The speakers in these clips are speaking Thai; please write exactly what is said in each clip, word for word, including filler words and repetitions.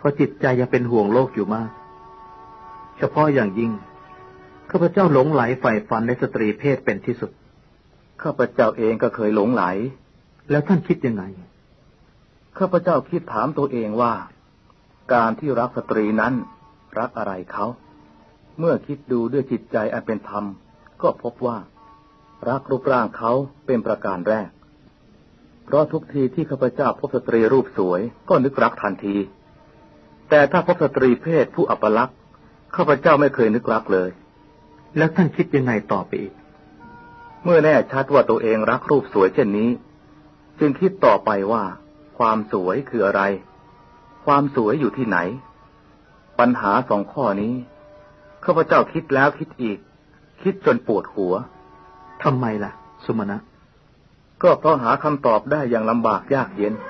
ราะจิตใจยังเป็นห่วงโลกอยู่มากเฉพาะอย่างยิ่งข้าพเจ้าหลงไหลใฝ่ฝันในสตรีเพศเป็นที่สุดข้าพเจ้าเองก็เคยหลงไหลแล้วท่านคิดยังไงข้าพเจ้าคิดถามตัวเองว่าการที่รักสตรีนั้นรักอะไรเขาเมื่อคิดดูด้วยจิตใจอันเป็นธรรมก็พบว่ารักรูปร่างเขาเป็นประการแรกเพราะทุกทีที่ข้าพเจ้าพบสตรีรูปสวยก็นึกรักทันทีแต่ถ้าพบสตรีเพศผู้อัปลักษณ์ข้าพเจ้าไม่เคยนึกรักเลยแล้วท่านคิดยังไงต่อไปอีกเมื่อแน่ชัดว่าตัวเองรักรูปสวยเช่นนี้จึงคิดต่อไปว่าความสวยคืออะไรความสวยอยู่ที่ไหนปัญหาสองข้อนี้ข้าพเจ้าคิดแล้วคิดอีกคิดจนปวดหัวทำไมล่ะสุมาณะก็เพราะหาคำตอบได้อย่างลำบากยากเย็น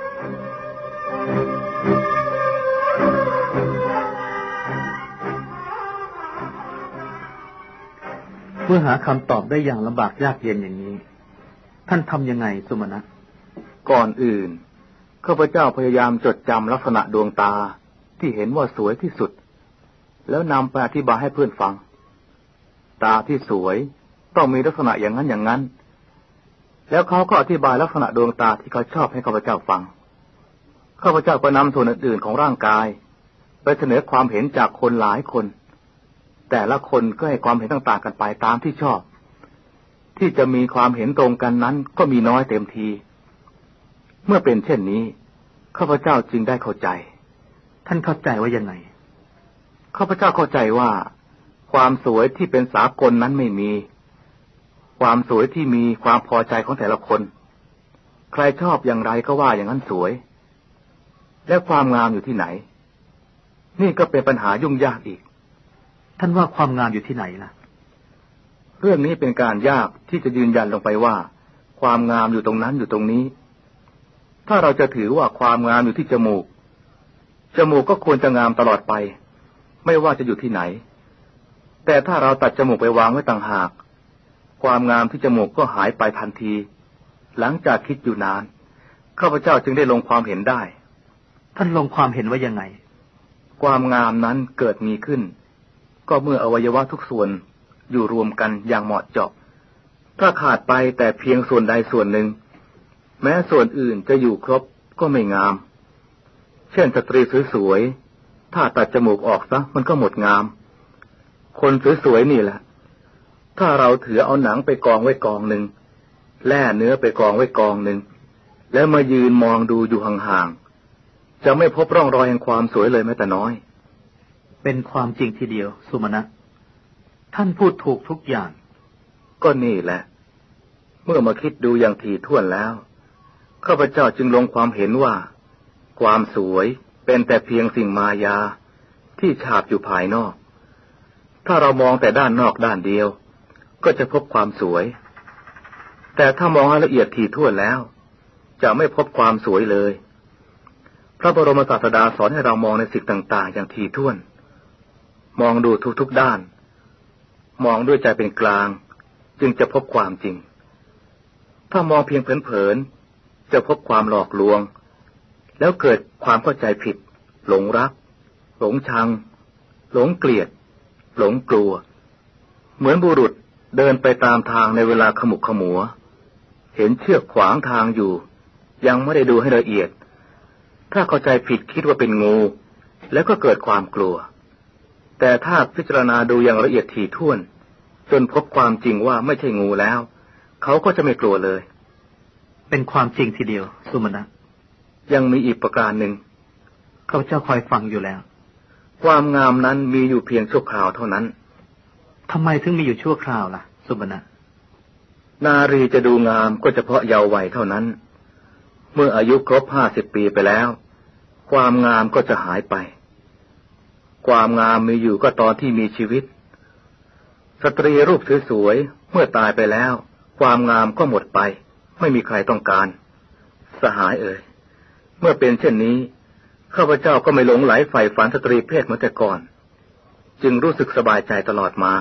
เมื่อหาคำตอบได้อย่างลำบากยากเย็นอย่างนี้ท่านทำยังไงสุมาณะก่อนอื่นข้าพเจ้าพยายามจดจำลักษณะดวงตาที่เห็นว่าสวยที่สุดแล้วนำไปอธิบายให้เพื่อนฟังตาที่สวยต้องมีลักษณะอย่างนั้นอย่างนั้นแล้วเขาก็อธิบายลักษณะดวงตาที่เขาชอบให้ข้าพเจ้าฟังข้าพเจ้าก็นำส่วนอื่นๆของร่างกายไปเสนอความเห็นจากคนหลายคนแต่ละคนก็ให้ความเห็นต่างๆกันไปตามที่ชอบที่จะมีความเห็นตรงกันนั้นก็มีน้อยเต็มทีเมื่อเป็นเช่นนี้ข้าพเจ้าจึงได้เข้าใจท่านเข้าใจว่ายังไงข้าพเจ้าเข้าใจว่าความสวยที่เป็นสากลนั้นไม่มีความสวยที่มีความพอใจของแต่ละคนใครชอบอย่างไรก็ว่าอย่างนั้นสวยและความงามอยู่ที่ไหนนี่ก็เป็นปัญหายุ่งยากอีกท่านว่าความงามอยู่ที่ไหนล่ะเรื่องนี้เป็นการยากที่จะยืนยันลงไปว่าความงามอยู่ตรงนั้นอยู่ตรงนี้ถ้าเราจะถือว่าความงามอยู่ที่จมูกจมูกก็ควรจะงามตลอดไปไม่ว่าจะอยู่ที่ไหนแต่ถ้าเราตัดจมูกไปวางไว้ต่างหากความงามที่จมูกก็หายไปทันทีหลังจากคิดอยู่นานข้าพเจ้าจึงได้ลงความเห็นได้ท่านลงความเห็นว่ายังไงความงามนั้นเกิดมีขึ้นก็เมื่ออวัยวะทุกส่วนอยู่รวมกันอย่างเหมาะเจาะถ้าขาดไปแต่เพียงส่วนใดส่วนหนึ่งแม้ส่วนอื่นจะอยู่ครบก็ไม่งามเช่นสตรีสวยๆถ้าตัดจมูกออกซะมันก็หมดงามคนสวยๆนี่แหละถ้าเราถือเอาหนังไปกองไว้กองหนึ่งแล่เนื้อไปกองไว้กองหนึ่งแล้วมายืนมองดูอยู่ห่างๆจะไม่พบร่องรอยแห่งความสวยเลยแม้แต่น้อยเป็นความจริงทีเดียวสุมาณะท่านพูดถูกทุกอย่างก็นี่แหละเมื่อมาคิดดูอย่างถี่ถ้วนแล้วข้าพเจ้าจึงลงความเห็นว่าความสวยเป็นแต่เพียงสิ่งมายาที่ฉาบอยู่ภายนอกถ้าเรามองแต่ด้านนอกด้านเดียวก็จะพบความสวยแต่ถ้ามองให้ละเอียดถี่ถ้วนแล้วจะไม่พบความสวยเลยพระบรมศาสดาสอนให้เรามองในสิ่งต่างๆอย่างถี่ถ้วนมองดูทุกๆด้านมองด้วยใจเป็นกลางจึงจะพบความจริงถ้ามองเพียงเผินๆจะพบความหลอกลวงแล้วเกิดความเข้าใจผิดหลงรักหลงชังหลงเกลียดหลงกลัวเหมือนบุรุษเดินไปตามทางในเวลาขมุกขมัวเห็นเชือกขวางทางอยู่ยังไม่ได้ดูให้ละเอียดถ้าเข้าใจผิดคิดว่าเป็นงูแล้วก็เกิดความกลัวแต่ถ้าพิจารณาดูอย่างละเอียดถี่ถ้วนจนพบความจริงว่าไม่ใช่งูแล้วเขาก็จะไม่กลัวเลยเป็นความจริงทีเดียวสุมาณะยังมีอีกประการหนึ่งข้าพเจ้าคอยฟังอยู่แล้วความงามนั้นมีอยู่เพียงชั่วคราวเท่านั้นทำไมถึงมีอยู่ชั่วคราวล่ะสุมาณะนารีจะดูงามก็เฉพาะเยาว์วัยเท่านั้นเมื่ออายุครบห้าสิบปีไปแล้วความงามก็จะหายไปความงามมีอยู่ก็ตอนที่มีชีวิตสตรีรูปสวยๆเมื่อตายไปแล้วความงามก็หมดไปไม่มีใครต้องการสหายเอ่ยเมื่อเป็นเช่นนี้ข้าพเจ้าก็ไม่หลงไหลใฝ่ฝันสตรีเพศเหมือนแต่ก่อนจึงรู้สึกสบายใจตลอดมา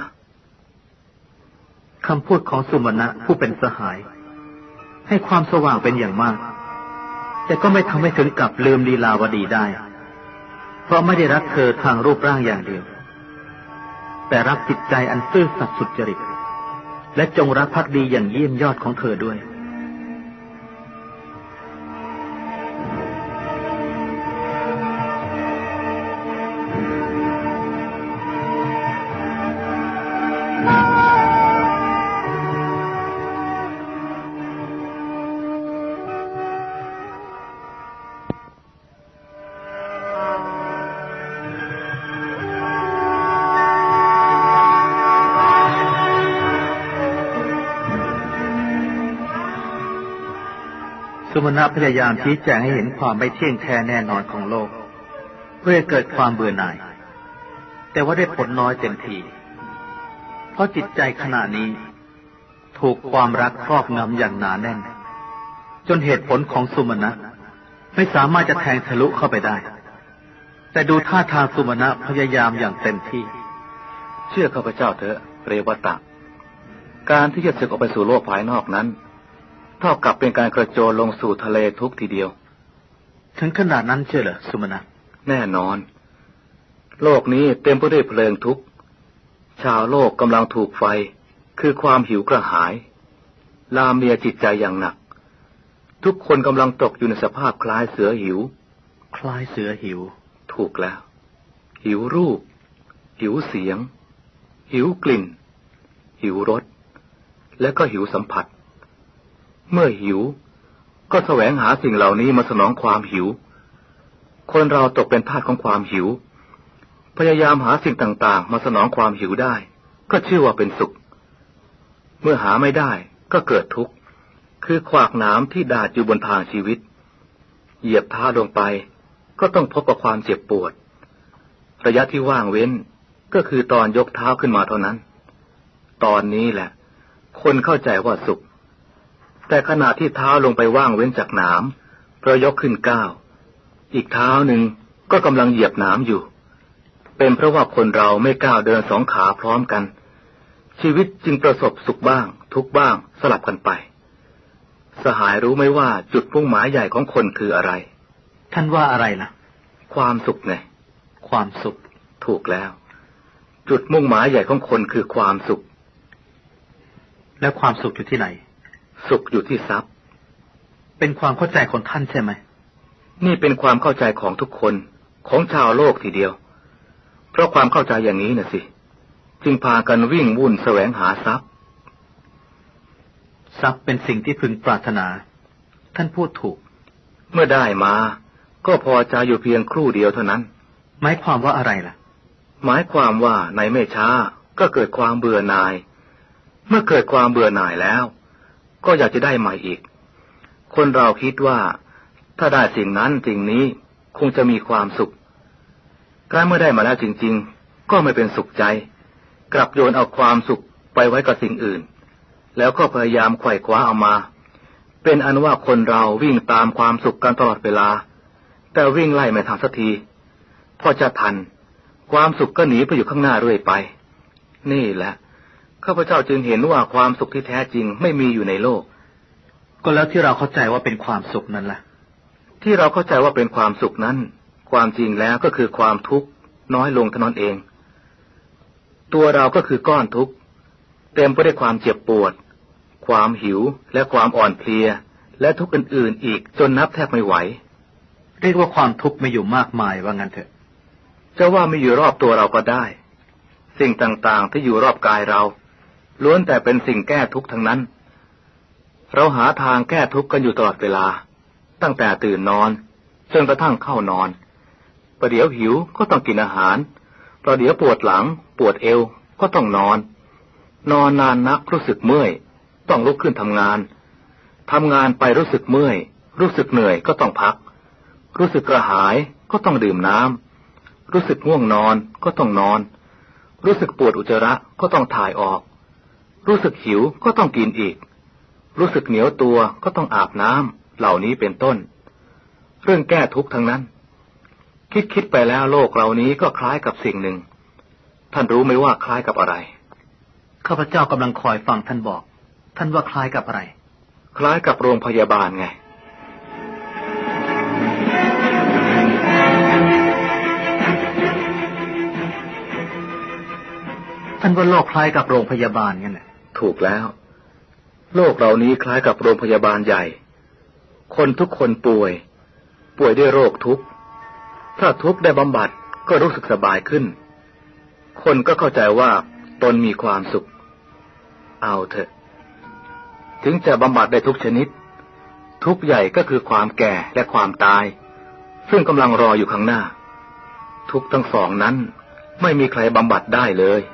คำพูดของสุมาณะผู้เป็นสหายให้ความสว่างเป็นอย่างมากแต่ก็ไม่ทำให้ถึงกับลืมลีลาวดีได้เพราะไม่ได้รักเธอทางรูปร่างอย่างเดียวแต่รักจิตใจอันซื่อสัตย์สุจริตและจงรักภักดีอย่างเยี่ยมยอดของเธอด้วยสุมาณะพยายามชี้แจงให้เห็นความไม่เที่ยงแท้แน่นอนของโลกเพื่อเกิดความเบื่อหน่ายแต่ว่าได้ผลน้อยเต็มทีเพราะจิตใจขณะนี้ถูกความรักครอบงำอย่างหนาแน่นจนเหตุผลของสุมาณะไม่สามารถจะแทงทะลุเข้าไปได้แต่ดูท่าทางสุมาณะพยายามอย่างเต็มที่เชื่อข้าพเจ้าเถอะเรวตะการที่จะศึกออกไปสู่โลกภายนอกนั้นเท่ากับเป็นการกระโจนลงสู่ทะเลทุกทีเดียวถึงขนาดนั้นเชื่อเหรอสุมาณะแน่นอนโลกนี้เต็มไปด้วยเพลิงทุกข์ชาวโลกกำลังถูกไฟคือความหิวกระหายลามเลียจิตใจอย่างหนักทุกคนกำลังตกอยู่ในสภาพคล้ายเสือหิวคล้ายเสือหิวถูกแล้วหิวรูปหิวเสียงหิวกลิ่นหิวรสและก็หิวสัมผัสเมื่อหิวก็แสวงหาสิ่งเหล่านี้มาสนองความหิวคนเราตกเป็นทาสของความหิวพยายามหาสิ่งต่างๆมาสนองความหิวได้ก็ชื่อว่าเป็นสุขเมื่อหาไม่ได้ก็เกิดทุกข์คือขวากหนามที่ดาดอยู่บนทางชีวิตเหยียบเท้าลงไปก็ต้องพบกับความเจ็บปวดระยะที่ว่างเว้นก็คือตอนยกเท้าขึ้นมาเท่านั้นตอนนี้แหละคนเข้าใจว่าสุขแต่ขณะที่เท้าลงไปว่างเว้นจากหนามเพราะยกขึ้นก้าวอีกเท้าหนึ่งก็กำลังเหยียบหนามอยู่เป็นเพราะว่าคนเราไม่ก้าวเดินสองขาพร้อมกันชีวิตจึงประสบสุขบ้างทุกข์บ้างสลับกันไปสหายรู้ไหมว่าจุดมุ่งหมายใหญ่ของคนคืออะไรท่านว่าอะไรล่ะความสุขไงความสุขถูกแล้วจุดมุ่งหมายใหญ่ของคนคือความสุขแล้วความสุขอยู่ที่ไหนสุขอยู่ที่ทรัพย์เป็นความเข้าใจของท่านใช่ไหมนี่เป็นความเข้าใจของทุกคนของชาวโลกทีเดียวเพราะความเข้าใจอย่างนี้น่ะสิจึงพากันวิ่งวุ่นแสวงหาทรัพย์ทรัพย์เป็นสิ่งที่พึงปรารถนาท่านพูดถูกเมื่อได้มาก็พอใจอยู่เพียงครู่เดียวเท่านั้นหมายความว่าอะไรล่ะหมายความว่าในไม่ช้าก็เกิดความเบื่อหน่ายเมื่อเกิดความเบื่อหน่ายแล้วก็อยากจะได้ใหม่อีกคนเราคิดว่าถ้าได้สิ่งนั้นสิ่งนี้คงจะมีความสุขการเมื่อได้มาแล้วจริงๆก็ไม่เป็นสุขใจกลับโยนเอาความสุขไปไว้กับสิ่งอื่นแล้วก็พยายามไขว่คว้าเอามาเป็นอันว่าคนเราวิ่งตามความสุขกันตลอดเวลาแต่วิ่งไล่ไม่ทันสักทีพอจะทันความสุขก็หนีไปอยู่ข้างหน้าเรื่อยไปนี่แหละข้าพเจ้าจึงเห็นว่าความสุขที่แท้จริงไม่มีอยู่ในโลกก็แล้วที่เราเข้าใจว่าเป็นความสุขนั้นล่ะที่เราเข้าใจว่าเป็นความสุขนั้นความจริงแล้วก็คือความทุกข์น้อยลงเท่านั้นเองตัวเราก็คือก้อนทุกข์เต็มไปด้วยความเจ็บปวดความหิวและความอ่อนเพลียและทุกข์อื่นๆอีกจนนับแทบไม่ไหวเรียกว่าความทุกข์มีอยู่มากมายว่างั้นเถอะจะว่ามีอยู่รอบตัวเราก็ได้สิ่งต่างๆที่อยู่รอบกายเราล้วนแต่เป็นสิ่งแก้ทุกข์ทั้งนั้นเราหาทางแก้ทุกข์กันอยู่ตลอดเวลาตั้งแต่ตื่นนอนจนกระทั่งเข้านอนประเดี๋ยวหิวก็ต้องกินอาหารประเดี๋ยวปวดหลังปวดเอวก็ต้องนอนนอนนานนักรู้สึกเมื่อยต้องลุกขึ้นทำงานทำงานไปรู้สึกเมื่อยรู้สึกเหนื่อยก็ต้องพักรู้สึกกระหายก็ต้องดื่มน้ำรู้สึกง่วงนอนก็ต้องนอนรู้สึกปวดอุจจาระก็ต้องถ่ายออกรู้สึกหิวก็ต้องกินอีกรู้สึกเหนียวตัวก็ต้องอาบน้ำเหล่านี้เป็นต้นเรื่องแก้ทุกข์ทั้งนั้นคิดคิดไปแล้วโลกเหล่านี้ก็คล้ายกับสิ่งหนึ่งท่านรู้ไหมว่าคล้ายกับอะไรข้าพเจ้ากำลังคอยฟังท่านบอกท่านว่าคล้ายกับอะไรคล้ายกับโรงพยาบาลไงท่านว่าโลกคล้ายกับโรงพยาบาลงั้นแหละถูกแล้วโลกเหล่านี้คล้ายกับโรงพยาบาลใหญ่คนทุกคนป่วยป่วยด้วยโรคทุกข์ถ้าทุกข์ได้บำบัดก็รู้สึกสบายขึ้นคนก็เข้าใจว่าตนมีความสุขเอาเถอะถึงจะบำบัดได้ทุกชนิดทุกข์ใหญ่ก็คือความแก่และความตายซึ่งกำลังรออยู่ข้างหน้าทุกข์ทั้งสองนั้นไม่มีใครบำบัดได้เลย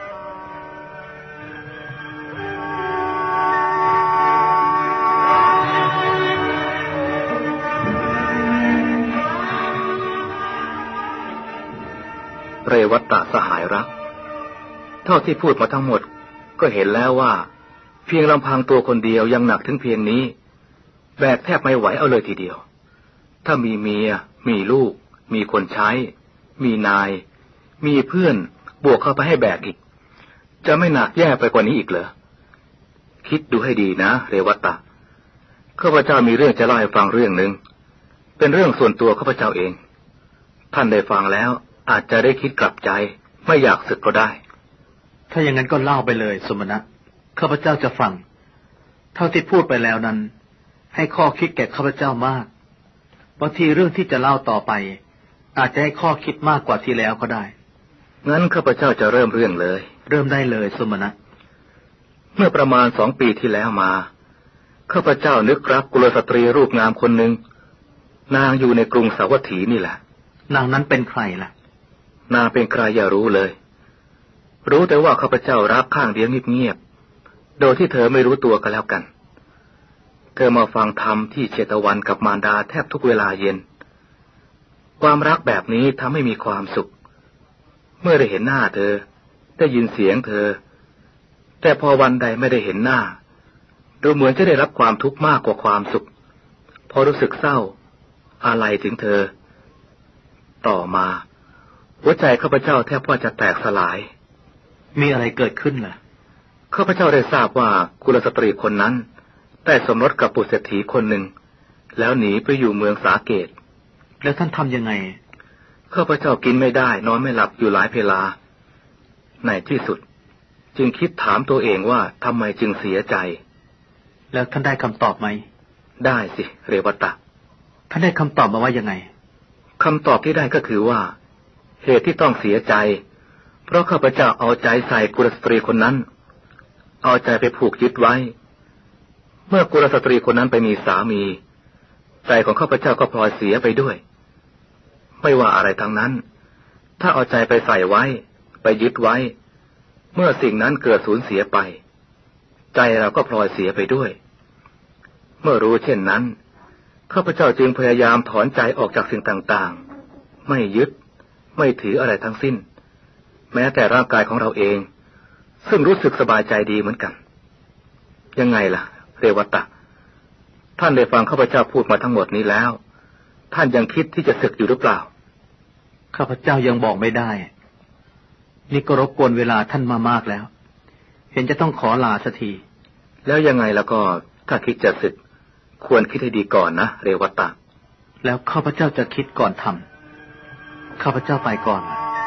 เรวัตสหายรักเท่าที่พูดมาทั้งหมดก็เห็นแล้วว่าเพียงลำพังตัวคนเดียวยังหนักถึงเพียงนี้แบกแทบไม่ไหวเอาเลยทีเดียวถ้ามีเมียมีลูกมีคนใช้มีนายมีเพื่อนบวกเข้าไปให้แบกอีกจะไม่หนักแย่ไปกว่านี้อีกเหรอคิดดูให้ดีนะเรวัตข้าพเจ้ามีเรื่องจะเล่าให้ฟังเรื่องหนึ่งเป็นเรื่องส่วนตัวข้าพเจ้าเองท่านได้ฟังแล้วอาจจะได้คิดกลับใจไม่อยากสึกก็ได้ถ้าอย่างนั้นก็เล่าไปเลยสมณะข้าพเจ้าจะฟังเท่าที่พูดไปแล้วนั้นให้ข้อคิดแก่ข้าพเจ้ามากบางทีเรื่องที่จะเล่าต่อไปอาจจะให้ข้อคิดมากกว่าที่แล้วก็ได้งั้นข้าพเจ้าจะเริ่มเรื่องเลยเริ่มได้เลยสมณะเมื่อประมาณสองปีที่แล้วมาข้าพเจ้านึกรักกุลสตรีรูปงามคนหนึ่งนางอยู่ในกรุงสาวัตถีนี่แหละนางนั้นเป็นใครล่ะนางเป็นใครอย่ารู้เลยรู้แต่ว่าข้าพเจ้ารักข้างเดียวเงียบๆโดยที่เธอไม่รู้ตัวกันแล้วกันเธอมาฟังธรรมที่เชตวันกับมารดาแทบทุกเวลาเย็นความรักแบบนี้ทำให้มีความสุขเมื่อได้เห็นหน้าเธอได้ยินเสียงเธอแต่พอวันใดไม่ได้เห็นหน้าดูเหมือนจะได้รับความทุกข์มากกว่าความสุขพอรู้สึกเศร้าอะไรถึงเธอต่อมาหัวใจข้าพเจ้าแทบว่าจะแตกสลายมีอะไรเกิดขึ้นล่ะข้าพเจ้าได้ทราบว่ากุลสตรีคนนั้นได้สมรสกับปุถุเศรษฐีคนหนึ่งแล้วหนีไปอยู่เมืองสาเกตแล้วท่านทำยังไงข้าพเจ้ากินไม่ได้นอนไม่หลับอยู่หลายเวลาในที่สุดจึงคิดถามตัวเองว่าทำไมจึงเสียใจแล้วท่านได้คำตอบไหมได้สิเรวัตท่านได้คำตอบมาว่ายังไงคำตอบที่ได้ก็คือว่าเหตุที่ต้องเสียใจเพราะข้าพเจ้าเอาใจใส่กุลสตรีคนนั้นเอาใจไปผูกยึดไว้เมื่อกุลสตรีคนนั้นไปมีสามีใจของข้าพเจ้าก็พลอยเสียไปด้วยไม่ว่าอะไรทั้งนั้นถ้าเอาใจไปใส่ไว้ไปยึดไว้เมื่อสิ่งนั้นเกิดสูญเสียไปใจเราก็พลอยเสียไปด้วยเมื่อรู้เช่นนั้นข้าพเจ้าจึงพยายามถอนใจออกจากสิ่งต่างๆไม่ยึดไม่ถืออะไรทั้งสิ้นแม้แต่ร่างกายของเราเองซึ่งรู้สึกสบายใจดีเหมือนกันยังไงล่ะเรวัตท่านได้ฟังข้าพเจ้าพูดมาทั้งหมดนี้แล้วท่านยังคิดที่จะสึกอยู่หรือเปล่าข้าพเจ้ายังบอกไม่ได้นี่ก็รบกวนเวลาท่านมามากแล้วเห็นจะต้องขอลาสักทีแล้วยังไงแล้วก็ถ้าคิดจะสึกควรคิดให้ดีก่อนนะเรวัตแล้วข้าพเจ้าจะคิดก่อนทำข้าพเจ้าไปก่อน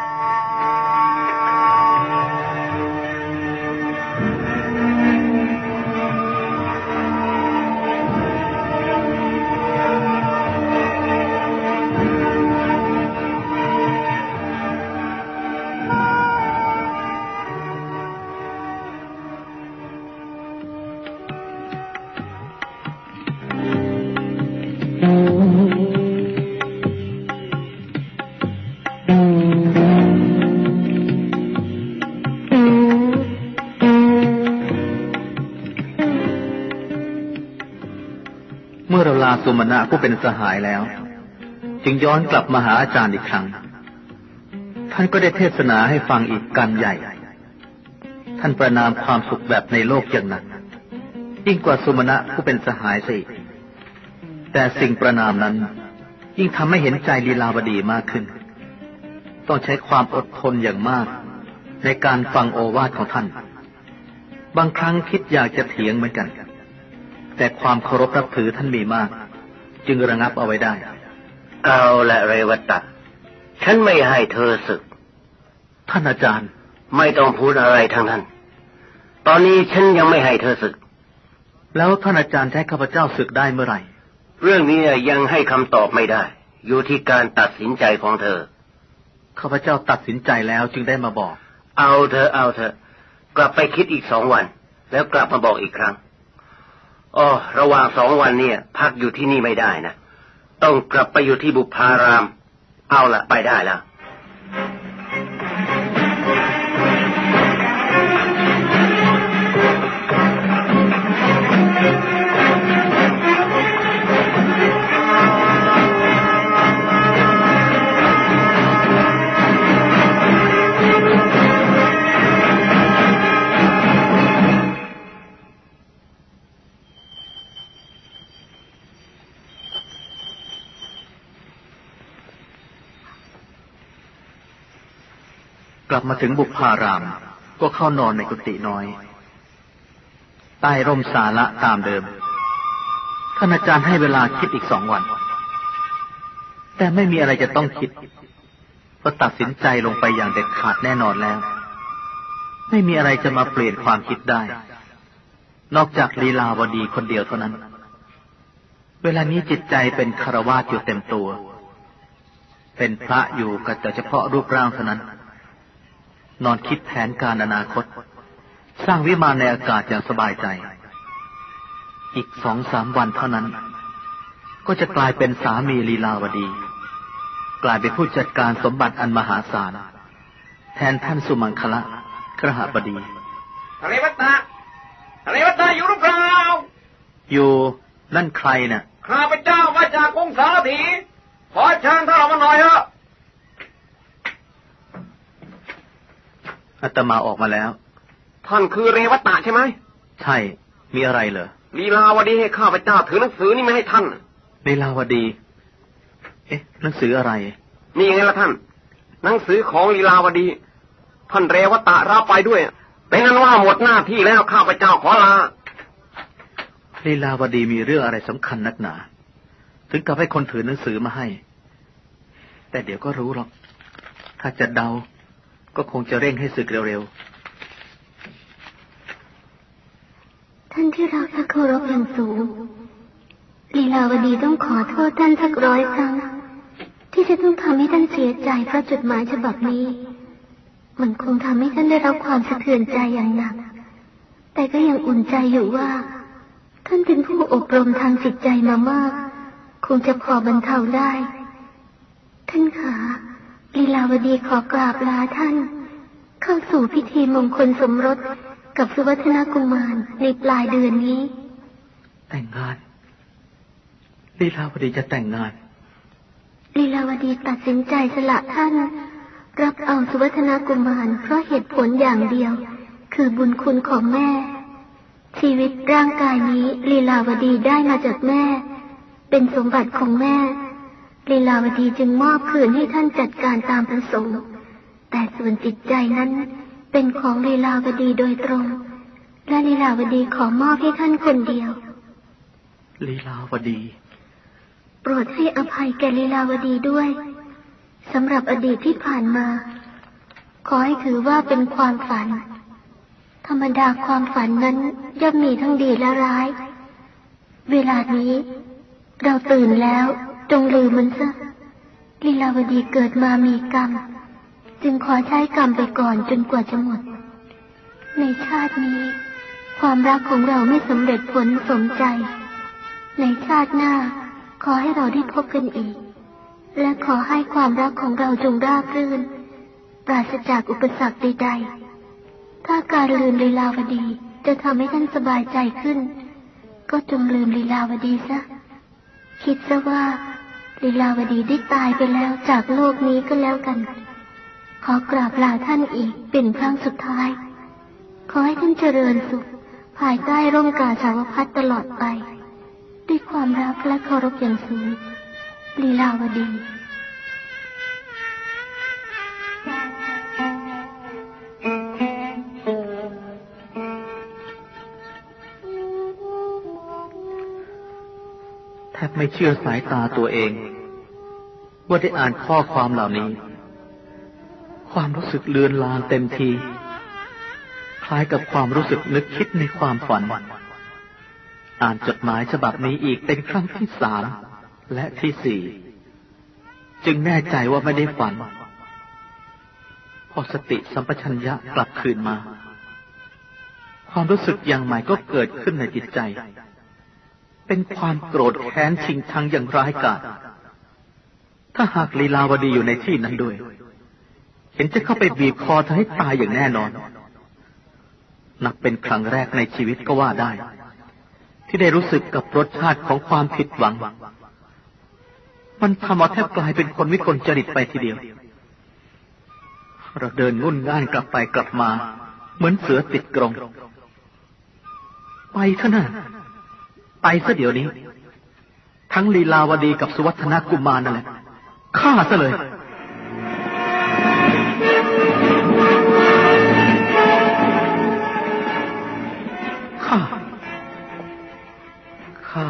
สุมาณะผู้เป็นสหายแล้วจึงย้อนกลับมาหาอาจารย์อีกครั้งท่านก็ได้เทศนาให้ฟังอีกการใหญ่ท่านประนามความสุขแบบในโลกอย่างหนักยิ่งกว่าสุมาณะผู้เป็นสหายสิแต่สิ่งประนามนั้นยิ่งทำให้เห็นใจลีลาวดีมากขึ้นต้องใช้ความอดทนอย่างมากในการฟังโอวาทของท่านบางครั้งคิดอยากจะเถียงเหมือนกันแต่ความเคารพนับถือท่านมีมากจึงระงับเอาไว้ได้เอาละเรวัตฉันไม่ให้เธอศึกท่านอาจารย์ไม่ต้องพูดอะไรทั้งนั้นตอนนี้ฉันยังไม่ให้เธอศึกแล้วท่านอาจารย์ให้ข้าพเจ้าศึกได้เมื่อไหร่เรื่องนี้ยังให้คำตอบไม่ได้อยู่ที่การตัดสินใจของเธอข้าพเจ้าตัดสินใจแล้วจึงได้มาบอกเอาเธอเอาเธอกลับไปคิดอีกสองวันแล้วกลับมาบอกอีกครั้งอ๋อระหว่างสองวันเนี่ยพักอยู่ที่นี่ไม่ได้นะต้องกลับไปอยู่ที่บุพารามเอาละไปได้แล้วกลับมาถึงบุพารามก็เข้านอนในกุฏิน้อยใต้ร่มสาระตามเดิมท่านอาจารย์ให้เวลาคิดอีกสองวันแต่ไม่มีอะไรจะต้องคิดเพราะตัดสินใจลงไปอย่างเด็ดขาดแน่นอนแล้วไม่มีอะไรจะมาเปลี่ยนความคิดได้นอกจากลีลาวดีคนเดียวเท่านั้นเวลานี้จิตใจเป็นคฤหัสถ์อยู่เต็มตัวเป็นพระอยู่ก็แต่เฉพาะรูปร่างเท่านั้นนอนคิดแผนการอนาคตสร้างวิมานในอากาศอย่างสบายใจอีกสองสามวันเท่านั้นก็จะกลายเป็นสามีลีลาวดีกลายเป็นผู้จัดการสมบัติอันมหาศาลแทนท่านสุมังคละครหบดีทะเลวัตตะทะเลวัตตะอยู่หรือเปล่าอยู่นั่นใครน่ะข้าพเจ้ามาจากกรุงสาวัตถีขอเชิญท่านออกมาหน่อยเถอะอาตมาออกมาแล้วท่านคือเรวัตตะใช่ไหมใช่มีอะไรเหรอลีลาวดีให้ข้าพเจ้าถือหนังสือนี่ไม่ให้ท่านลีลาวดีเอ๊ะหนังสืออะไรนี่ไงล่ะท่านหนังสือของลีลาวดีท่านเรวัตตะรับไปด้วยเป็นนั้นว่าหมดหน้าที่แล้วข้าพเจ้าขอลาลีลาวดีมีเรื่องอะไรสำคัญนักหนาถึงกับให้คนถือหนังสือมาให้แต่เดี๋ยวก็รู้หรอกถ้าจะเดาก็คงจะเร่งให้ศึกเร็วๆท่านที่รักและเคารพอย่างสูงลีลาวดีต้องขอโทษท่านสักร้อยครั้งที่จะต้องทำให้ท่านเสียใจเพราะจดหมายฉบับนี้มันคงทำให้ท่านได้รับความสะเทือนใจอย่างหนักแต่ก็ยังอุ่นใจอยู่ว่าท่านเป็นผู้อบรมทางจิตใจมามากคงจะพอบรรเทาได้ท่านขาลีลาวดีขอกราบลาท่านเข้าสู่พิธีมงคลสมรสกับสุวัฒนกุมารในปลายเดือนนี้แต่งงานลีลาวดีจะแต่งงานลีลาวดีตัดสินใจสละท่านรับเอาสุวัฒนกุมารเพราะเหตุผลอย่างเดียวคือบุญคุณของแม่ชีวิตร่างกายนี้ลีลาวดีได้มาจากแม่เป็นสมบัติของแม่ลีลาวดีจึงมอบคืนให้ท่านจัดการตามประสงค์แต่ส่วนจิตใจนั้นเป็นของลีลาวดีโดยตรงและลีลาวดีขอมอบให้ท่านคนเดียวลีลาวดีโปรดให้อภัยแก่ลีลาวดีด้วยสำหรับอดีตที่ผ่านมาขอให้ถือว่าเป็นความฝันธรรมดาความฝันนั้นย่อมมีทั้งดีและร้ายเวลานี้เราตื่นแล้วจงลืมมันซะลีลาวดีเกิดมามีกรรมจึงขอใช้กรรมไปก่อนจนกว่าจะหมดในชาตินี้ความรักของเราไม่สำเร็จผลสมใจในชาติหน้าขอให้เราได้พบกันอีกและขอให้ความรักของเราจงราบรื่นปราศจากอุปสรรคใดๆถ้าการลืมลีลาวดีจะทำให้ท่านสบายใจขึ้นก็จงลืมลีลาวดีซะคิดซะว่าลีลาวดีได้ตายไปแล้วจากโลกนี้ก็แล้วกันขอกราบลาท่านอีกเป็นครั้งสุดท้ายขอให้ท่านเจริญสุขภายใต้ร่มกาสาวพัสตลอดไปด้วยความรักและเคารพอย่างสูงลีลาวดีแทบไม่เชื่อสายตาตัวเองว่าได้อ่านข้อความเหล่านี้ความรู้สึกเลือนลางเต็มทีล้ายกับความรู้สึกนึกคิดในความฝันอ่านจดหมายฉบับนี้อีกเป็นครั้งที่สามและที่สี่จึงแน่ใจว่าไม่ได้ฝันพอสติสัมปชัญญะกลับคืนมาความรู้สึกอย่างใหม่ก็เกิดขึ้นในจิตใจเป็นความโกรธแค้นชิงชังอย่างร้ายกาจถ้าหากลีลาวดีอยู่ในที่นั้นด้วยเห็นจะเข้าไปบีบคอเธอให้ตายอย่างแน่นอนนับเป็นครั้งแรกในชีวิตก็ว่าได้ที่ได้รู้สึกกับรสชาติของความผิดหวังมันทำเอาแทบกลายเป็นคนวิกลจริตไปทีเดียวเราเดินงุ่นง่านกลับไปกลับมาเหมือนเสือติดกรงไปเถอะนะไปซะเดี๋ยวนี้ทั้งลีลาวดีกับสุวัฒนกุมารนั่นแหละฆ่าซะเลยฆ่าฆ่า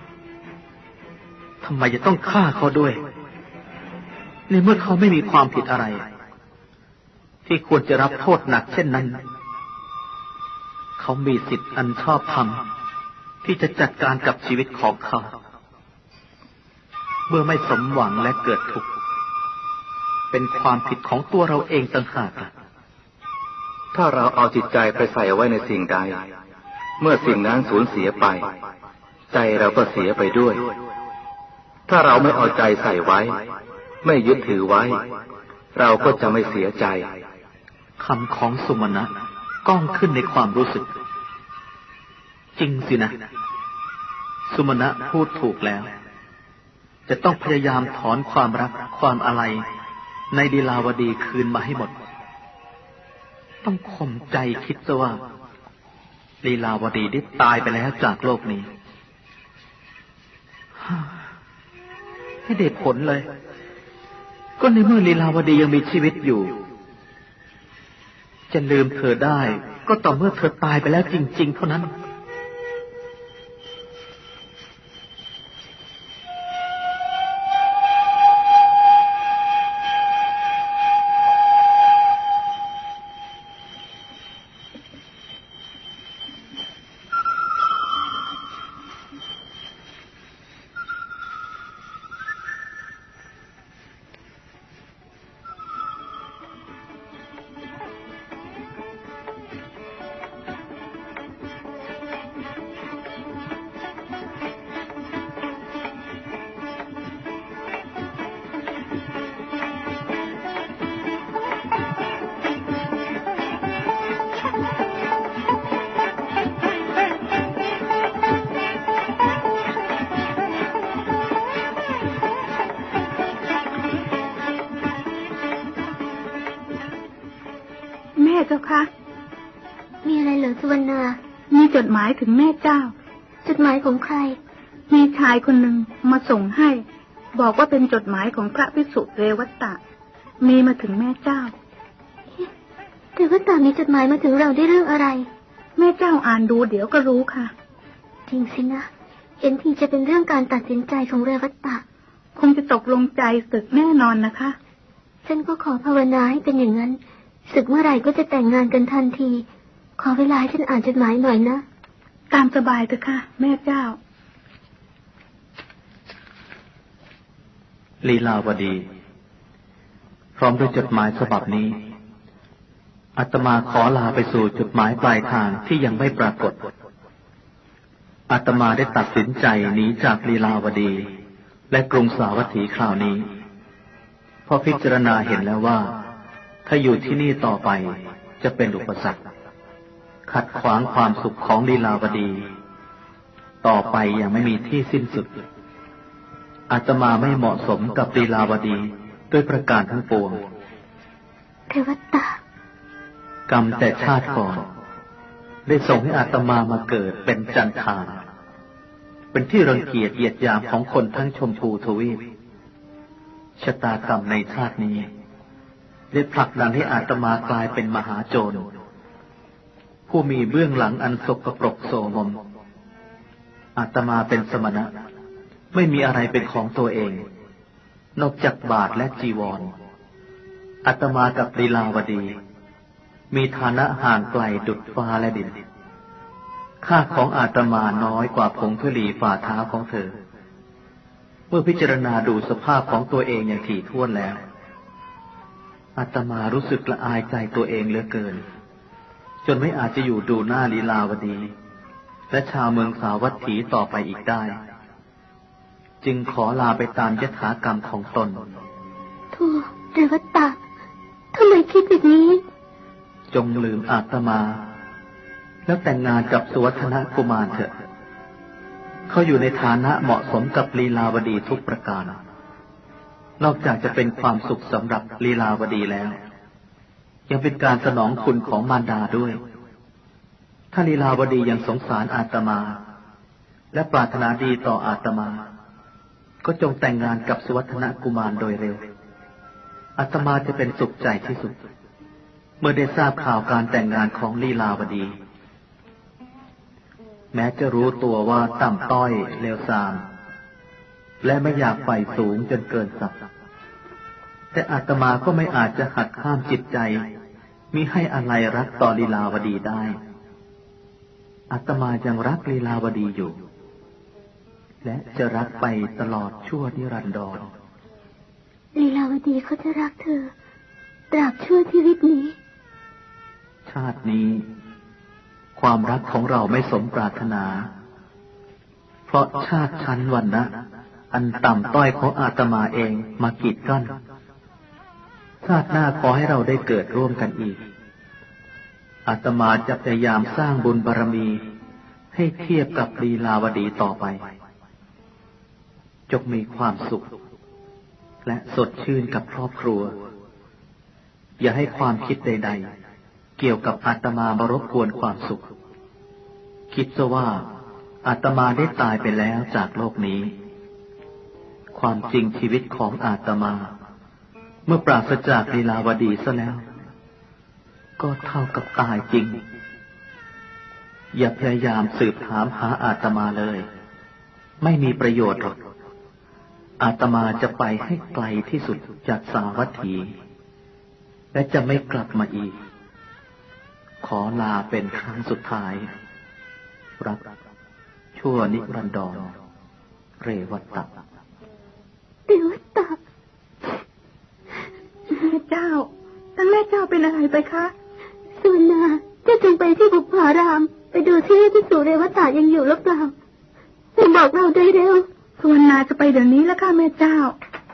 ทำไมจะต้องฆ่าเขาด้วยในเมื่อเขาไม่มีความผิดอะไรที่ควรจะรับโทษหนักเช่นนั้นเขามีสิทธิ์อันชอบธรรมที่จะจัดการกับชีวิตของเขาเมื่อไม่สมหวังและเกิดทุกข์เป็นความผิดของตัวเราเองต่างหากถ้าเราเอาจิตใจไปใส่ไว้ในสิ่งใดเมื่อสิ่งนั้นสูญเสียไปใจเราก็เสียไปด้วยถ้าเราไม่เอาใจใส่ไว้ไม่ยึดถือไว้เราก็จะไม่เสียใจคำของสุมาณะก้องขึ้นในความรู้สึกจริงสินะสุมาณะพูดถูกแล้วจะต้องพยายามถอนความรักความอะไรในลีลาวดีคืนมาให้หมดต้องข่มใจคิดซะว่าลีลาวดีได้ตายไปแล้วจากโลกนี้ให้เด็ดผลเลยก็ในเมื่อลีลาวดียังมีชีวิตอยู่จะลืมเธอได้ก็ต่อเมื่อเธอตายไปแล้วจริงๆเท่านั้นเจ้าคะมีอะไรเหรอสุวรรณามีจดหมายถึงแม่เจ้าจดหมายของใครมีชายคนหนึ่งมาส่งให้บอกว่าเป็นจดหมายของพระภิกษุเรวัตตะมีมาถึงแม่เจ้าเรวัตตะมีจดหมายมาถึงเราได้เรื่องอะไรแม่เจ้าอ่านดูเดี๋ยวก็รู้ค่ะจริงสินะเห็นทีจะเป็นเรื่องการตัดสินใจของเรวัตตะคงจะตกลงใจศึกแน่นอนนะคะฉันก็ขอภาวนาให้เป็นอย่างนั้นศึกเมื่อไหร่ก็จะแต่งงานกันทันทีขอเวลาให้ฉันอ่านจดหมายหน่อยนะตามสบายเถอะค่ะแม่เจ้าลีลาวดีพร้อมด้วยจดหมายฉบับนี้อาตมาขอลาไปสู่จุดหมายปลายทางที่ยังไม่ปรากฏอาตมาได้ตัดสินใจหนีจากลีลาวดีและกรุงสาวัตถีคราวนี้เพราะพิจารณาเห็นแล้วว่าถ้าอยู่ที่นี่ต่อไปจะเป็นอุปสรรคขัดขวางความสุขของลีลาวดีต่อไปยังไม่มีที่สิ้นสุดอาตมาไม่เหมาะสมกับลีลาวดีด้วยประการทั้งปวงเทวตากรรมแต่ชาติก่อนได้ส่งให้อาตมามาเกิดเป็นจันทานเป็นที่รังเกียจเหยียดหยามของคนทั้งชมพูทวีปชะตากรรมในชาตินี้ได้ผลักดันให้อาตมากลายเป็นมหาโจรผู้มีเบื้องหลังอันสกปรกโสมมอาตมาเป็นสมณะไม่มีอะไรเป็นของตัวเองนอกจากบาทและจีวรอาตมากับลีลาวดีมีฐานะห่างไกลดุจฟ้าและดินค่าของอาตมาน้อยกว่าผงธุลีฝ่าเท้าของเธอเมื่อพิจารณาดูสภาพของตัวเองอย่างถี่ถ้วนแล้วอาตมารู้สึกละอายใจตัวเองเหลือเกินจนไม่อาจจะอยู่ดูหน้าลีลาวดีและชาวเมืองสาวัตถีต่อไปอีกได้จึงขอลาไปตามยถากรรมของตนโธ่เรวตะทำไมคิดแบบนี้จงลืมอาตมาแล้วแต่งงานกับสุวัฒนกุมารเถอะเขาอยู่ในฐานะเหมาะสมกับลีลาวดีทุกประการนอกจากจะเป็นความสุขสำหรับลีลาวดีแล้วยังเป็นการสนองคุณของมารดาด้วยถ้าลีลาวดียังสงสารอาตมาและปรารถนาดีต่ออาตมาก็จงแต่งงานกับสุวัฒนกุมารโดยเร็วอาตมาจะเป็นสุขใจที่สุดเมื่อได้ทราบข่าวการแต่งงานของลีลาวดีแม้จะรู้ตัวว่าต่ำต้อยเลวทรามและไม่อยากไฟสูงจนเกินศักดิ์แต่อาตมาก็ไม่อาจจะหักห้ามจิตใจมิให้อะไรรักต่อลีลาวดีได้อาตมายังรักลีลาวดีอยู่และจะรักไปตลอดชั่วนิรันดรลีลาวดีเขาจะรักเธอตราบชั่วชีวิตนี้ชาตินี้ความรักของเราไม่สมปรารถนาเพราะชาติชั้นวรรณะอันต่ำต้อยของอาตมาเองมากีดกั้นชาติหน้าขอให้เราได้เกิดร่วมกันอีกอาตมาจะพยายามสร้างบุญบารมีให้เทียบกับลีลาวดีต่อไปจงมีความสุขและสดชื่นกับครอบครัวอย่าให้ความคิดใดๆเกี่ยวกับอาตมามารบกวนความสุขคิดซะว่าอาตมาได้ตายไปแล้วจากโลกนี้ความจริงชีวิตของอาตมาเมื่อปราศจากลีลาวดีซะแล้วก็เท่ากับตายจริงอย่าพยายามสืบถามหาอาตมาเลยไม่มีประโยชน์หรอกอาตมาจะไปให้ไกลที่สุดจากสาวัตถีและจะไม่กลับมาอีกขอลาเป็นครั้งสุดท้ายรักชั่วนิรันดรเรวัตตะเรวัตตะแม่เจ้าตั้งแม่เจ้าเป็นอะไรไปคะสุวรรณาเจ้าจงไปที่บุพารามไปดูที่ภิกษุเรวัตตะยังอยู่หรือเปล่าจงบอกเราโดยเร็วสุวรรณาจะไปเดี๋ยวนี้แล้วค่ะแม่เจ้า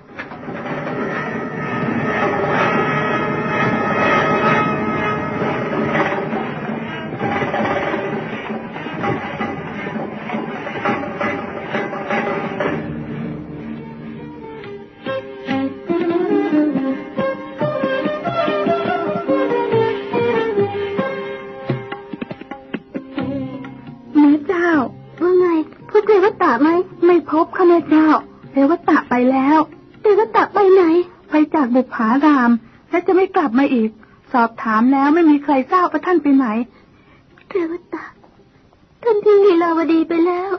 ไม่พบค่ะแม่เจ้าเรวัตตะไปแล้วเรวัตตะไปไหนไปจากบุพารามและจะไม่กลับมาอีกสอบถามแล้วไม่มีใครทราบว่าท่านไปไหนเรวัตตะท่านทิ้งลีลาวดีไปแล้ว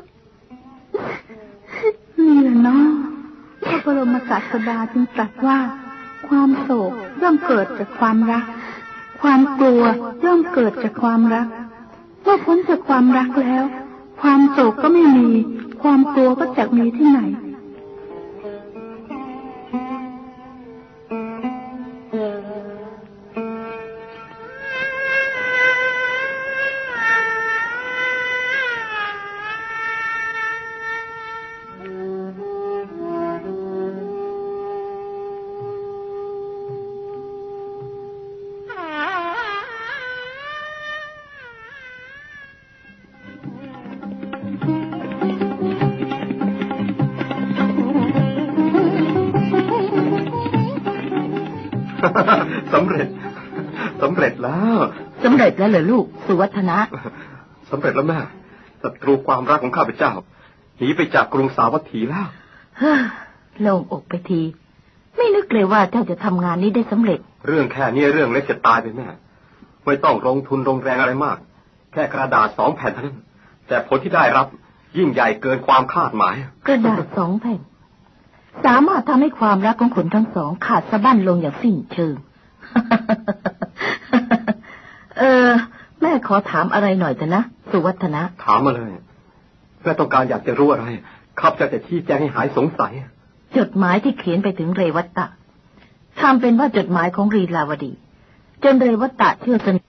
นี่แหละเนาะพระบรมศาสดาจึงตรัสว่าความโศกย่อมเกิดจากความรักความกลัวย่อมเกิดจากความรักเมื่อพ้นจากความรักแล้วความโศกก็ไม่มีความกลัวก็จะมีที่ไหนสำเร็จสำเร็จแล้วสำเร็จแล้วเหรอลูกสุวัฒนะสำเร็จแล้วแม่ศัตรูความรักของข้าพเจ้าหนีไปจากกรุงสาวัตถีแล้วเฮ้อโล่งอกไปทีไม่นึกเลยว่าเจ้าจะทำงานนี้ได้สำเร็จเรื่องแค่นี้เรื่องเล็กจะตายไปแม่ไม่ต้องลงทุนลงแรงอะไรมากแค่กระดาษสองแผ่นเท่านั้นแต่ผลที่ได้รับยิ่งใหญ่เกินความคาดหมายกระดาษสองแผ่นสามารถทำให้ความรักของคนทั้งสองขาดสะบั้นลงอย่างสิ้นเชิงเออแม่ขอถามอะไรหน่อยเถอะนะสุวัฒนะถามมาเลยแม่ต้องการอยากจะรู้อะไรข้าพเจ้าจะชี้แจงให้หายสงสัยจดหมายที่เขียนไปถึงเรวัตตะทำเป็นว่าจดหมายของรีลาวดีจนเรวัตตะเชื่อสนิท